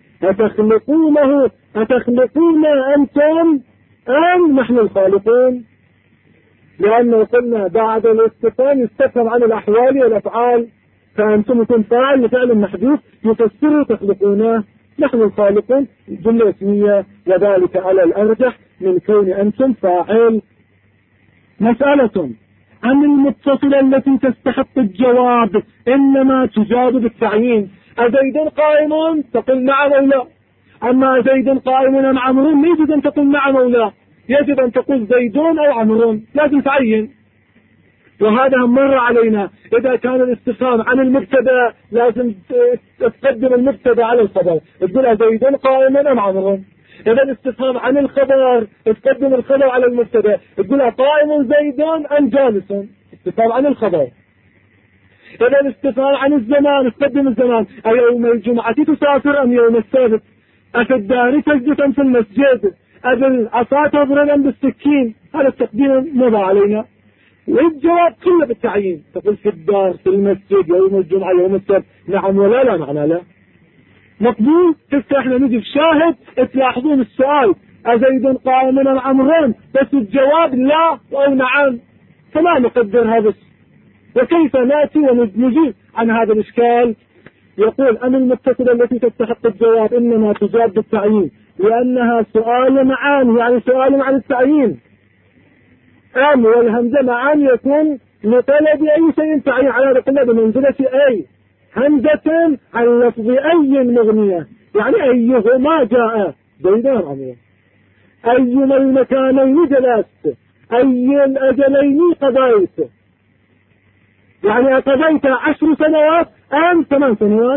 أتخلقون أنتم أم نحن الخالقون لأنه قلنا بعد الاستفهام يستفهم عن الأحوال والأفعال فأنتم يكون فاعل لفعل محدود يفسر تخلقونه نحن الخالقون جملة اسمية وذلك على الأرجح من كون أنتم فاعل. مسألة عن المتصلة التي تستحق الجواب إنما تجاب بالتعيين أزيد قائم تقول نعم أو لا أما زيد قائم أم عمرو ما يجب أن تقول نعم أو لا يجب أن تقول زيدون أو عمرو لازم تعين وهذا مر علينا إذا كان الاستفهام عن المبتدا لازم تقدم المبتدا على الخبر تقول زيد قائما أم عمرو إذا الاستفهام عن الخبر تقدم الخبر على المبتدا تقول قائم زيد أم جالس استفهام عن الخبر إذا الاستفهام عن الزمان تقدم الزمان أيوم الجمعة تسافر أم يوم السبت أفي الدار تجلس أم في المسجد أبي العصا تضرب أم بالسكين هذا التقديم مضى علينا والجواب كله بالتعيين تقول في الدار في المسجد يوم الجمعة يوم السبت نعم ولا لا معنى لا مقبول. تفتح احنا نجي في شاهد تلاحظون السؤال أزيد قائما أم عمرو بس الجواب لا أو نعم فما نقدر هذا وكيف نأتي ونجيب عن هذا الإشكال. يقول أن المتصلة التي تستحق الجواب إنما تجاب بالتعيين لأنها سؤال معان يعني سؤال عن التعيين أم والهمزة معان يكون لطلب أي شيء تعيين على القلة بمنزلة أي همزة عن لفظ أي مغنية يعني أيهما جاء زيدان عمرو أيما المكانين جلست أي الأجلين قضيت يعني قضيت 10 سنوات أم 8 سنوات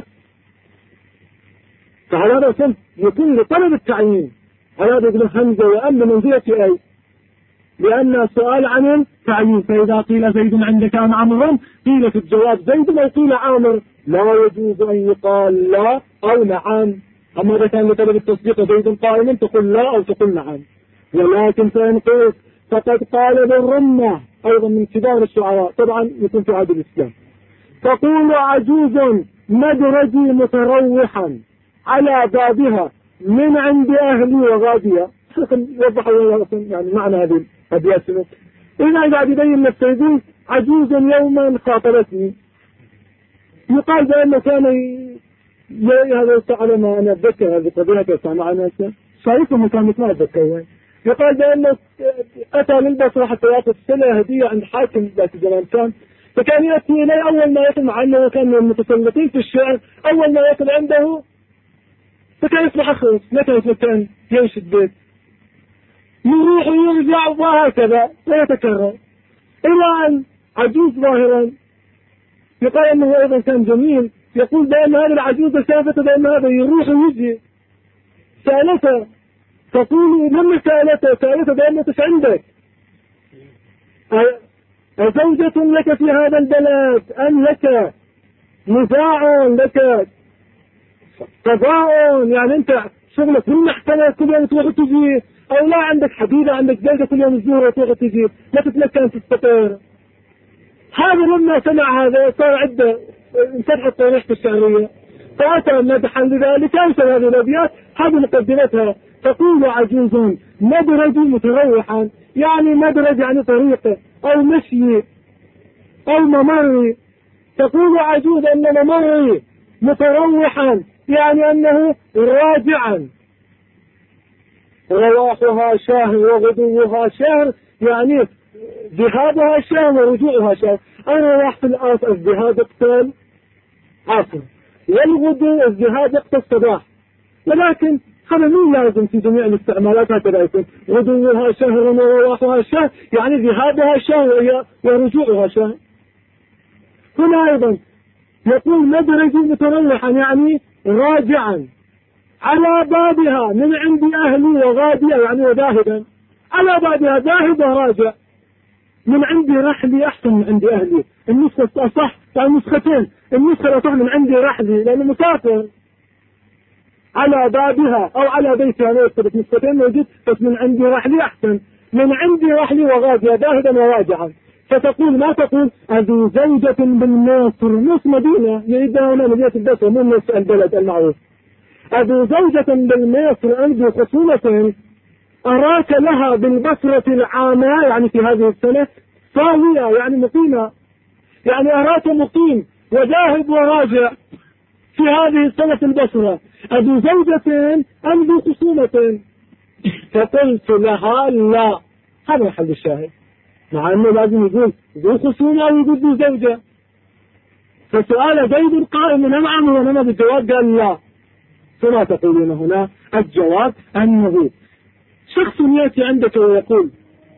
فهذا اسم يكون لطلب التعيين هذا يقول همزة وأم بمنزلة أي لأن سؤال عن التعيين فإذا قيل زيد عندك أم عمرو قيل في الجواب زيد أو قيل عامر لا يجوز أن يقال لا أو نعم أما إذا كان لطلب التصديق زيد قائما تقول لا أو تقول نعم ولكن فإن قلت فقد قال بالرمة أيضا من كبار الشعراء طبعا يكون في عهد الإسلام تقول عجوز مدرجي متروحا على بابها من عند أهلي وغادية يوضح يعني معنى هذه الأبيات إذا قاعد يبين نفسه يقول عجوز يوما خاطرتني، يقال بأنه كان هذا على ما أنا أتذكر هذه قضية مع ناسه شايفهم كان ما أتذكر. يقال بأنه أتى للبصرة حتى يأخذ سنة هدية عند حاكم ذات الزمان كان، فكان يأتي إليه أول ما يصل، مع أنه كان من المتسلطين في الشعر، أول ما يصل عنده فكان يصبح أخرس، ما كان يتمكن يمشي البيت، يروح ويرجع وهكذا ويتكرر إلى أن عجوز ظاهرا يقال أنه أيضا كان جميل، يقول بأن هذا العجوز شافته بأن هذا يروح ويجي، سألته تقول لما سألته بأنه ايش عندك؟ أزوجة لك في هذا البلد أم لك نزاع لك قضاء، يعني أنت شغلك من محكمة كل يوم تروح تجي، أو لا عندك حديدة عندك زوجة كل يوم تزورها وتروح تجي لا تتمكن تستقر. هذا لما سمع هذا صار عنده انفتحت طريقته الشعرية، فأتى مدحا لذلك أنشر هذه الأبيات. هذه مقدمتها تقول عجوز مدرج متروحا، يعني مدرج يعني طريقه أو مشي أو ممر، تقول عجوز أن ممري متروحا يعني أنه راجعا، رواحها شهر وغدوها شهر، يعني ذهابها شهر ورجوعها شهر. الرواح في الذهاب اقتل عصر، والغدو الذهاب اقتل الصباح، ولكن هذا مو لازم في جميع الاستعمالات هكذا يكون غدوها شهر ورواحها شهر، يعني ذهابها شهر ورجوعها شهر. هنا أيضا يقول مدرج متروحا يعني راجعا على بابها من عند أهلي وغادية، يعني وذاهبا على بابها ذاهب وراجع، من عندي رحلي أحسن من عندي أهلي، النسخة أصح، يعني نسختين، النسخة الأصح من عندي رحلي لأنه مسافر، على بابها أو على بيتها أنا يكتبت نسختين موجود، بس من عندي رحلي أحسن، من عندي رحلي وغادية ذاهبا وراجعا. فتقول ما تقول أذو زوجة بالناصر، نص مدينة يريدها هنا مدينة البصرة مو نص البلد المعروف. أذو زوجة بالناصر عندي خصومة أراك لها بالبصرة العامة، يعني في هذه السنة صاوية يعني مقيمة، يعني أراك مقيم وذاهب وراجع في هذه السنة في البصرة، أذو زوجة أم ذو خصومة؟ فقلت لها لا. هذا محل الشاهد، مع أنه لازم يقول ذو خصومة أو يقول ذو زوجة، فسؤال زيد قائم أم عمرو ونما بالجواب قال لا. فما تقولون هنا؟ الجواب أنه شخص يأتي عندك ويقول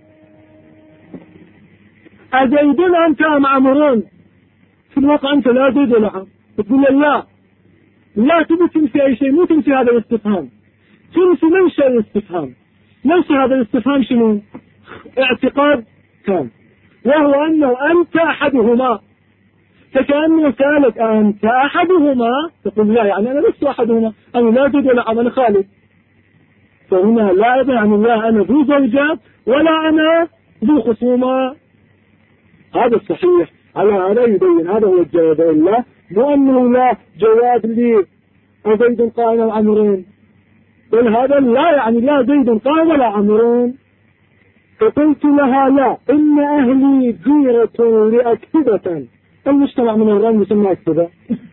أزيد أنت أم عمرون؟ في الواقع أنت لا زيد ولا عمرو، تقول لا، لا تبي تنسي أي شيء، مو تنسي هذا الاستفهام، تنسي منشأ الاستفهام. منشأ هذا الاستفهام شنو؟ اعتقاد كان، وهو أنه أنت أحدهما، فكأنه سألك أنت أحدهما، تقول لا يعني أنا لست أحدهما، أنا لا زيد ولا عمرو، أنا خالد. فهنا لا يعني لا أنا ذو زوجة ولا أنا ذو خصومة. هذا الصحيح، على هذا يبين هذا هو الجواب، إلا مو أنه لا جواب لي زيد قائم أو عمرون، بل هذا لا يعني لا زيد قائم ولا عمرون. فقلت لها لا، إن أهلي جيرة لأكتبة، المجتمع من الرمل يسمى أكتبة،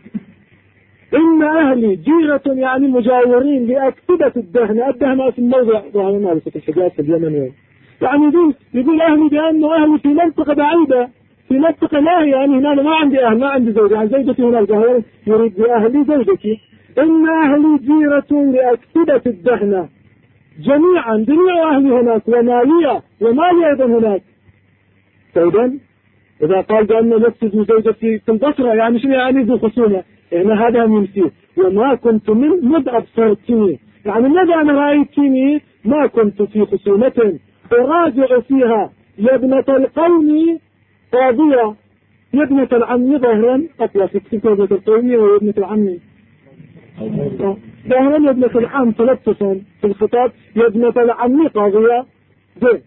إن أهلي جيرة يعني مجاورين لأكتبة الدهنة، الدهنة في الموضع ظهر مالسة الحجاز في اليمن، يعني يقول أهلي بأنه أهلي في منطقة بعيدة، في منطقة لا يعني هنا ما عندي أهل، ما عندي زوجة، يعني زوجتي هناك، يريد بأهلي زوجتي. إن أهلي جيرة لأكتبة الدهنة، جميعا جميع أهلي هناك، ومالي أيضا هناك. فإذا إذا قال بأنه نفسي زوجتي في البصرة، يعني شنو يعني ذو خصومة؟ يعني هذا من فيه، وما كنت مذ أبصرتني، يعني ماذا أنا رأيتني؟ ما كنت في خصومة أراجع فيها يا ابنة القوم قاضية، يا ابنة العم ظهرا، أطلع في كتابة القومية ويا ابنة العم ظهرا، يا ابنة العم تلبسا في الخطاب، يا ابنة العم قاضية. زين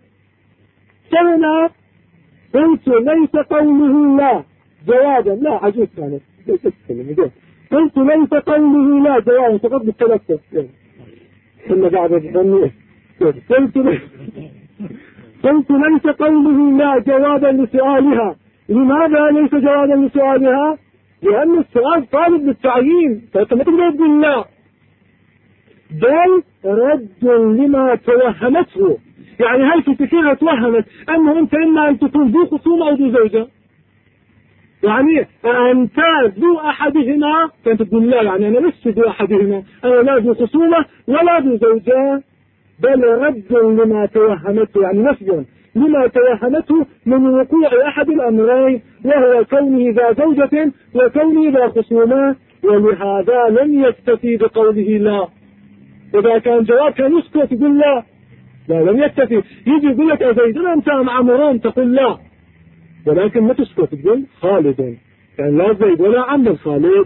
سنة قلت ليس قوله لا جوابا، لا عجوز كانت قلت ليس قوله لا جوابا فقط بالتلفظ، ثم بعد الظنية قلت ليس قوله لا جوابا لسؤالها. لماذا ليس جوابا لسؤالها؟ لأن السؤال طالب للتعيين، فأنت ما تقدر تقول لا، بل رد لما توهمته. يعني هل في كثيرة توهمت أنه أنت إما أن تكون ذو خصومة أو ذو زوجة، يعني أنت ذو أحدهما، فأنت تقول لا، يعني أنا لست ذو أحدهما، أنا لا ذو خصومة ولا ذو زوجة، بل رد لما توهمته، يعني نفي لما توهمته من وقوع أحد الأمرين، وهو كونه ذا زوجة وكونه ذا خصومة. ولهذا لم يكتفي بقوله لا. إذا كان جواب كان يسكت يقول لا، لا لم يكتفي، يجي يقول لك أزيد أنت أم عمران تقول لا، ولكن ما تسكت تقول خالد، يعني لا زيد ولا عمر خالد.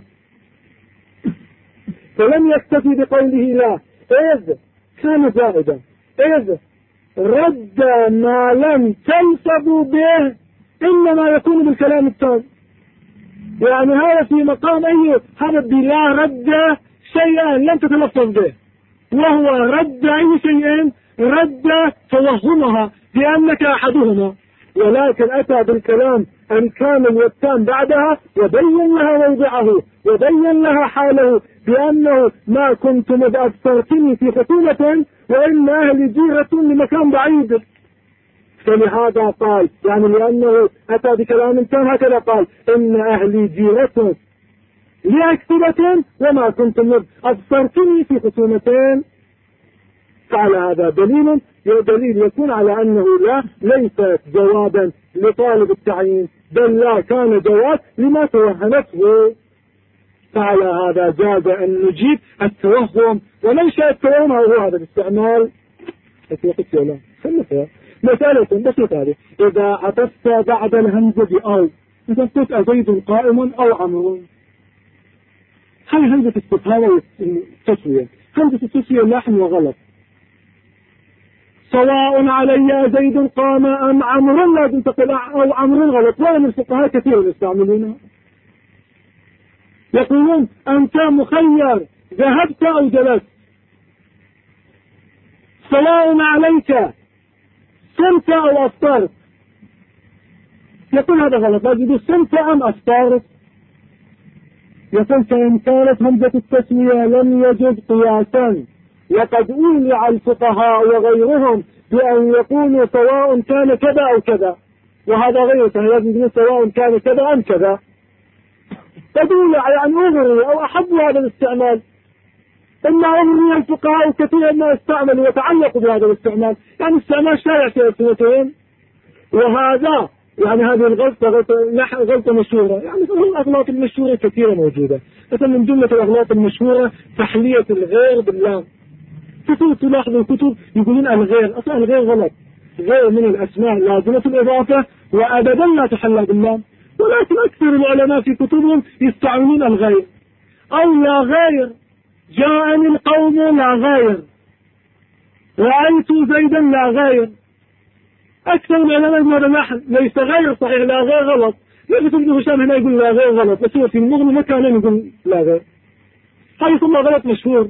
فلم يكتفي بقوله لا إذ كان زائدا، إذ رد ما لم تلفظ به إنما يكون بالكلام التام. يعني هذا في مقام أي هذا بلا رد شيئا لم تتلفظ به، وهو رد أي شيء رد توهمها بأنك أحدهما، ولكن أتى بالكلام الكامل والتام بعدها وبين لها موضعه وبين لها حاله بأنه ما كنت مذ أبصرتني في خصومة وإن أهلي جيرة لمكان بعيد. فلهذا قال، يعني لأنه أتى بكلام تام هكذا قال إن أهلي جيرة لأكثرة وما كنت مذ أبصرتني في خصومتين. فعلى هذا دليل يكون على أنه لا ليس جوابا لطالب التعيين، بل لا كان جواب لما توهمته. فعلى هذا جاز أن نجيب التوهم، وليس التوهم هو هذا الاستعمال. مسألة بسيطة، إذا عطفت بعد الهمزة أو، إذا قلت أزيد قائم أو عمرو، هل همزة استفهام والتسوية؟ همزة التسوية لحن وغلط. سواء علي زيد قام أم عمرو، لازم تقول أو عمرو غلط، ولا الفقهاء كثير يستعملونها، يقولون أنت مخير ذهبت أو جلست. سواء عليك صمت أو أفطرت، يقول هذا غلط، لازم يقول صمت أم أفطرت. يقول فإن كانت همزة التسوية لم يجد قياسا، وقد أولع الفقهاء وغيرهم بأن يقولوا سواء كان كذا أو كذا، وهذا غير صحيح، لازم يقول سواء كان كذا أم كذا. قد أولع يعني أغري أو أحب هذا الاستعمال، إما أغري الفقهاء كثيرا ما استعملوا وتعلقوا بهذا الاستعمال، يعني استعمال شائع في السنتين. وهذا يعني هذه غلطة مشهورة، يعني الأغلاط المشهورة كثيرة موجودة. مثلا من جملة الأغلاط المشهورة تحلية الغير باللام. كتب تلاحظوا الكتب يقولون الغير، أصلا الغير غلط، غير من الأسماء لازمة الإضافة وأبدا لا تحلى باللام، ولكن أكثر العلماء في كتبهم يستعملون الغير. أو لا غير، جاءني القوم لا غير، رأيت زيدا لا غير. أكثر العلماء يقول هذا نحن ليس غير صحيح، لا غير غلط. لذلك ابن هشام هنا يقول لا غير غلط، بس هو في المغني مكان يقول لا غير، هذا ثم غلط مشهور.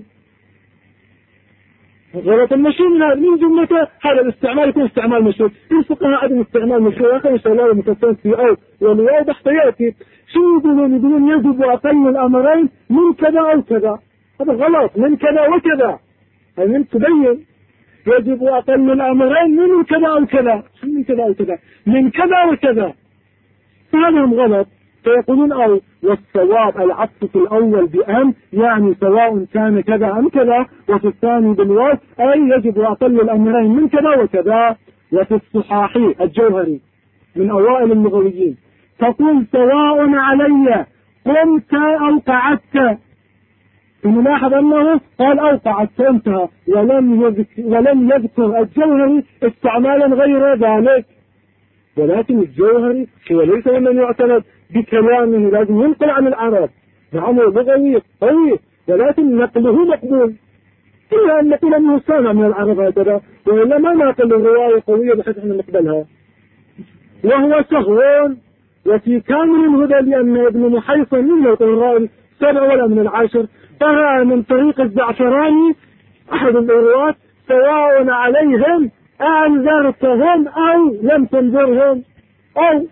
غلط المشهور من جملته هذا الاستعمال يكون استعمال مشهور. الفقهاء عدم استعمال مشهور، أخي إن شاء الله المكسرات في أو والواضح حياتي شو يقولون يجب أقل الأمرين من كذا أو كذا، هذا غلط، من كذا وكذا، هذا من تبين يجب أقل الأمرين من كذا أو كذا، من كذا أو كذا، من كذا وكذا، فهذا غلط. فيقولون أو، والصواب العطف في الأول بأم، يعني سواء كان كذا أم كذا، وفي الثاني بالواو أي يجب أقل الأمرين من كذا وكذا. وفي الصحاحي الجوهري من أوائل اللغويين تقول سواء علي قمت أو قعدت، الملاحظ أنه قال أو قعدت انتهى، ولم يذكر الجوهري استعمالا غير ذلك. ولكن الجوهري هو ليس من يعتمد بكلامه، لازم ينقل عن العرب، نعم لغوي قوي، ولكن نقله مقبول، إلا أن نقول أنه سامع من العرب هكذا، وإلا ما نقل الرواية قوية بحيث أن نقبلها. وهو سهو. وفي كامل الهدى لأن ابن محيصن من القراء 7 ولا من 10 فرأى من طريق الزعفراني أحد الرواة سواء عليهم أن زرتهم أو لم تنذرهم أو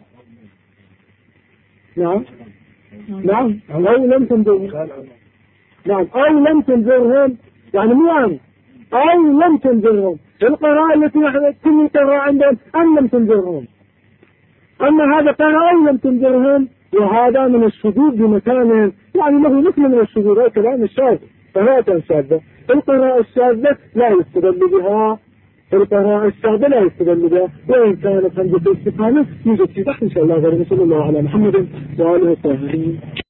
نعم أو لم تنذرهم نعم أو لم تنذرهم يعني مو أن أو لم تنذرهم. القراءة التي كل قراءة عندهم أن لم تنذرهم، أما هذا قال أو لم تنذرهم، وهذا من الشذوذ بمكانه، يعني له مثل من الشذوذ، هذا كلام الشاذ فهذا كان شاذة. القراءة الشاذة لا يستدل بها، القراءة الشاذة لا يستدل بها، وإن كانت همزة الاستفهام يوجد في تحت إن شاء الله. صلى الله على محمد وآله وصحبه.